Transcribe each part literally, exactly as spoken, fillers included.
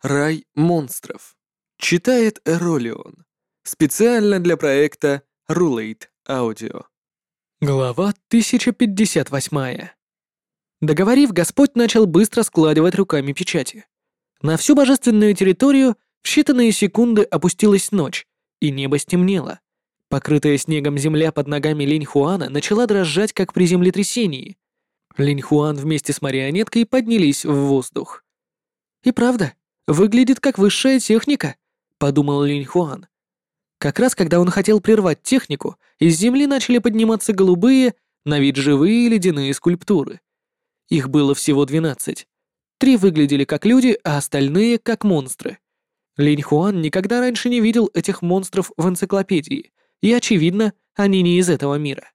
Рай монстров. Читает Эролион. Специально для проекта Rulate Audio. Глава тысяча пятьдесят восемь. Договорив, Господь начал быстро складывать руками печати. На всю божественную территорию в считанные секунды опустилась ночь, и небо стемнело. Покрытая снегом земля под ногами Линь-Хуана начала дрожать, как при землетрясении. Линь-Хуан вместе с марионеткой поднялись в воздух. «И правда, выглядит как высшая техника», — подумал Линь-Хуан. Как раз когда он хотел прервать технику, из земли начали подниматься голубые, на вид живые ледяные скульптуры. Их было всего двенадцать. Три выглядели как люди, а остальные — как монстры. Линь-Хуан никогда раньше не видел этих монстров в энциклопедии, и, очевидно, они не из этого мира.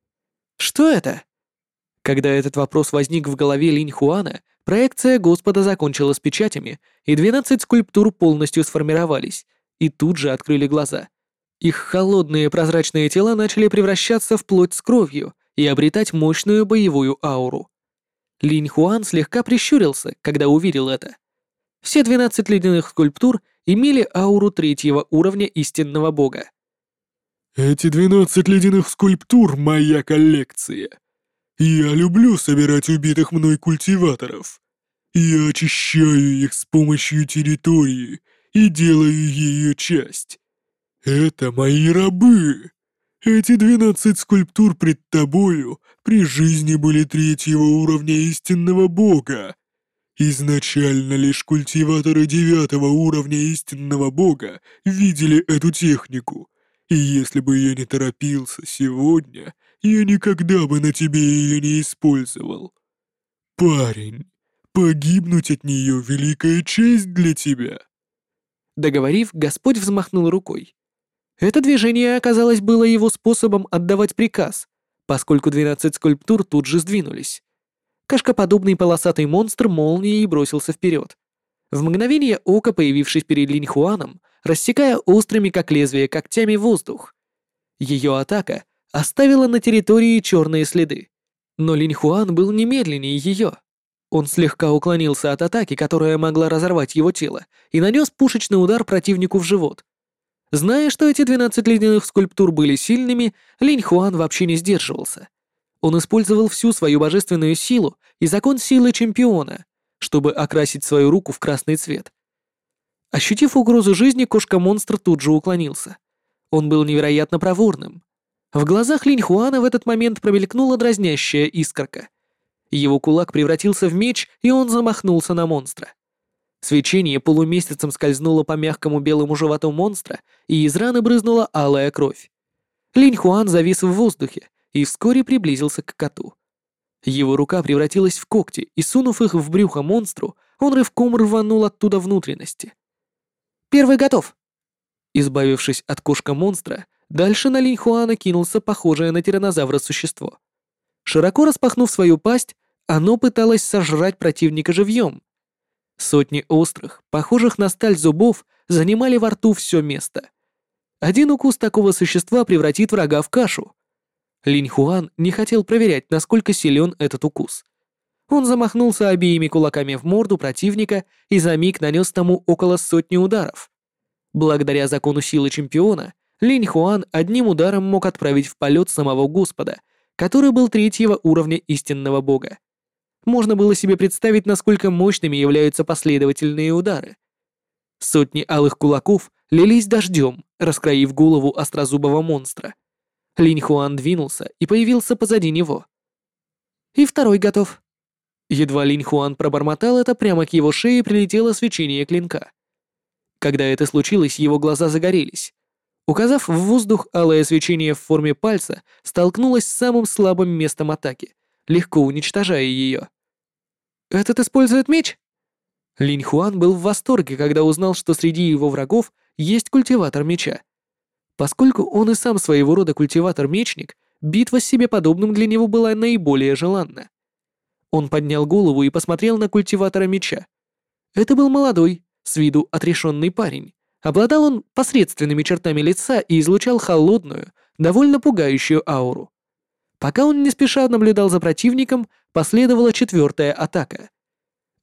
Что это? Когда этот вопрос возник в голове Линь-Хуана, проекция Господа закончила с печатями, и двенадцать скульптур полностью сформировались, и тут же открыли глаза. Их холодные прозрачные тела начали превращаться в плоть с кровью и обретать мощную боевую ауру. Линь-Хуан слегка прищурился, когда увидел это. Все двенадцать ледяных скульптур имели ауру третьего уровня истинного бога. «Эти двенадцать ледяных скульптур — моя коллекция. Я люблю собирать убитых мной культиваторов. Я очищаю их с помощью территории и делаю ее часть. Это мои рабы. Эти двенадцать скульптур пред тобою при жизни были третьего уровня истинного бога. Изначально лишь культиваторы девятого уровня истинного бога видели эту технику, и если бы я не торопился сегодня, я никогда бы на тебе ее не использовал. Парень, погибнуть от нее — великая честь для тебя». Договорив, Господь взмахнул рукой. Это движение, оказалось, было его способом отдавать приказ, поскольку двенадцать скульптур тут же сдвинулись. Кашкоподобный полосатый монстр молнией бросился вперед. В мгновение ока, появившись перед Линь-Хуаном, рассекая острыми, как лезвие, когтями воздух. Ее атака оставила на территории черные следы. Но Линь-Хуан был немедленнее ее. Он слегка уклонился от атаки, которая могла разорвать его тело, и нанес пушечный удар противнику в живот. Зная, что эти двенадцать ледяных скульптур были сильными, Линь-Хуан вообще не сдерживался. Он использовал всю свою божественную силу и закон силы чемпиона, чтобы окрасить свою руку в красный цвет. Ощутив угрозу жизни, кошка-монстр тут же уклонился. Он был невероятно проворным. В глазах Линь-Хуана в этот момент промелькнула дразнящая искорка. Его кулак превратился в меч, и он замахнулся на монстра. Свечение полумесяцем скользнуло по мягкому белому животу монстра, и из раны брызнула алая кровь. Линь-Хуан завис в воздухе и вскоре приблизился к коту. Его рука превратилась в когти, и, сунув их в брюхо монстру, он рывком рванул оттуда внутренности. «Первый готов!» Избавившись от кошка-монстра, дальше на Линь-Хуана кинулся похожее на тираннозавра существо. Широко распахнув свою пасть, оно пыталось сожрать противника живьем. Сотни острых, похожих на сталь зубов, занимали во рту все место. Один укус такого существа превратит врага в кашу. Линь-Хуан не хотел проверять, насколько силен этот укус. Он замахнулся обеими кулаками в морду противника и за миг нанес тому около сотни ударов. Благодаря закону силы чемпиона, Линь-Хуан одним ударом мог отправить в полет самого Господа, который был третьего уровня истинного бога. Можно было себе представить, насколько мощными являются последовательные удары. Сотни алых кулаков лились дождем, раскроив голову острозубого монстра. Линь-Хуан двинулся и появился позади него. И второй готов. Едва Линь-Хуан пробормотал это, прямо к его шее прилетело свечение клинка. Когда это случилось, его глаза загорелись. Указав в воздух, алое свечение в форме пальца столкнулось с самым слабым местом атаки, легко уничтожая ее. «Этот использует меч?» Линь-Хуан был в восторге, когда узнал, что среди его врагов есть культиватор меча. Поскольку он и сам своего рода культиватор-мечник, битва с себе подобным для него была наиболее желанна. Он поднял голову и посмотрел на культиватора меча. Это был молодой, с виду отрешенный парень. Обладал он посредственными чертами лица и излучал холодную, довольно пугающую ауру. Пока он не спеша наблюдал за противником, последовала четвертая атака.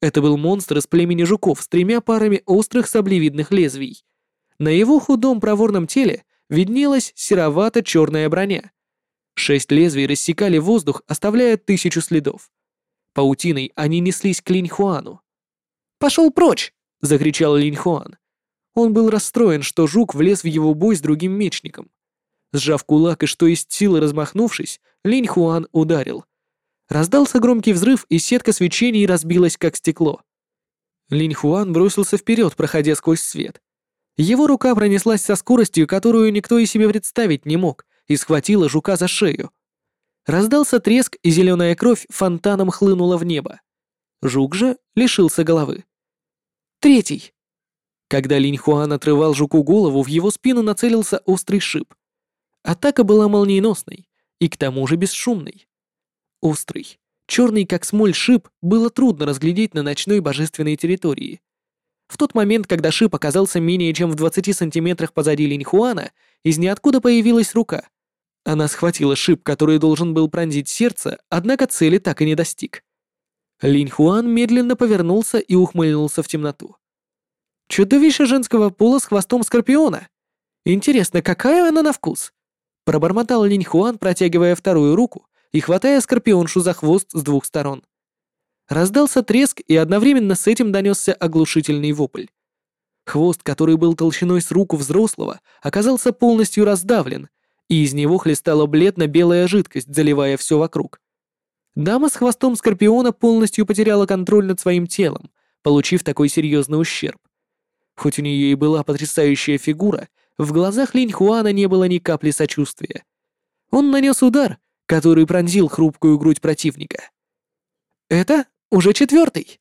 Это был монстр из племени жуков с тремя парами острых саблевидных лезвий. На его худом проворном теле виднелась серовато-черная броня. Шесть лезвий рассекали воздух, оставляя тысячу следов. Паутиной они неслись к Линьхуану. «Пошел прочь!» — закричал Линьхуан. Он был расстроен, что жук влез в его бой с другим мечником. Сжав кулак и что есть силы размахнувшись, Линьхуан ударил. Раздался громкий взрыв, и сетка свечений разбилась, как стекло. Линьхуан бросился вперед, проходя сквозь свет. Его рука пронеслась со скоростью, которую никто и себе представить не мог, и схватила жука за шею. Раздался треск, и зеленая кровь фонтаном хлынула в небо. Жук же лишился головы. Третий. Когда Линьхуан отрывал жуку голову, в его спину нацелился острый шип. Атака была молниеносной и к тому же бесшумной. Острый, черный как смоль шип было трудно разглядеть на ночной божественной территории. В тот момент, когда шип оказался менее чем в двадцати сантиметрах позади Линьхуана, из ниоткуда появилась рука. Она схватила шип, который должен был пронзить сердце, однако цели так и не достиг. Линьхуан медленно повернулся и ухмыльнулся в темноту. «Чудовище женского пола с хвостом скорпиона! Интересно, какая она на вкус?» Пробормотал Линьхуан, протягивая вторую руку и хватая скорпионшу за хвост с двух сторон. Раздался треск, и одновременно с этим донесся оглушительный вопль. Хвост, который был толщиной с руку взрослого, оказался полностью раздавлен, и из него хлестала бледно-белая жидкость, заливая все вокруг. Дама с хвостом скорпиона полностью потеряла контроль над своим телом, получив такой серьезный ущерб. Хоть у нее и была потрясающая фигура, в глазах Линьхуана не было ни капли сочувствия. Он нанес удар, который пронзил хрупкую грудь противника. «Это уже четвертый!»